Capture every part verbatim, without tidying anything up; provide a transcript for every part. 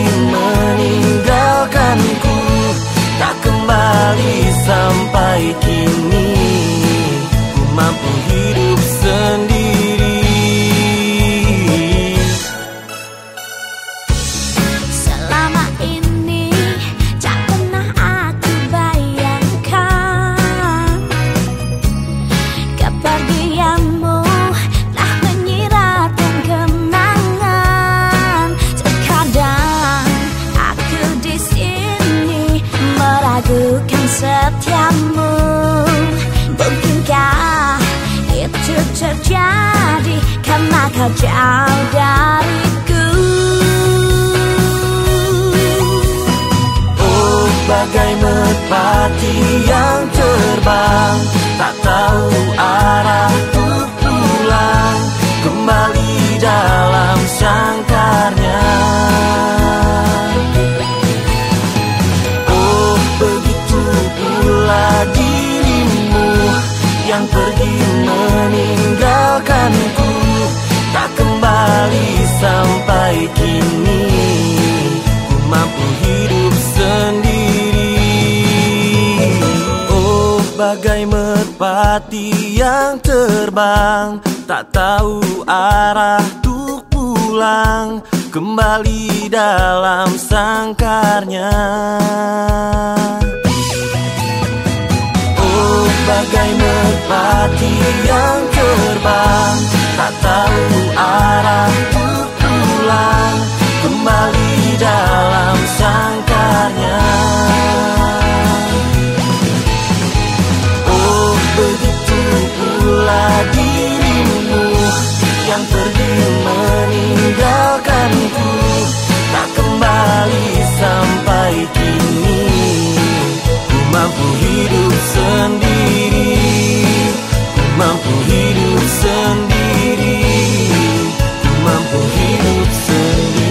meninggalkanku, tak kembali sampai kini. Ku mampu hidup sendiri. Selama ini tak pernah aku bayangkan kepergianmu telah menyiratkan kenangan. Terkadang aku di sini meragukan setiamu. Mungkinkah itu terjadi karena kau jauh dariku? Oh, bagai merpati yang terbang, tak tahu arah untuk pulang, kembali dalam sangkarnya. Oh, begitu pula dirimu yang pergi meninggalkanku, tak kembali sampai kini. Ku mampu hidup sendiri. Oh, bagai merpati yang terbang, tak tahu arah untuk pulang, kembali dalam sangkarnya. Oh, bagai merpati yang terbang, tak tahu arah untuk pulang, kembali dalam sangkarnya. Oh, begitu pula dirimu yang pergi meninggalkanku, tak kembali sampai kini. Ku mampu hidup sendiri, ku mampu hidup sendiri, ku mampu hidup sendiri.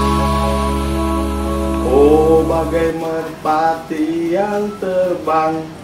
Oh, bagai merpati yang terbang,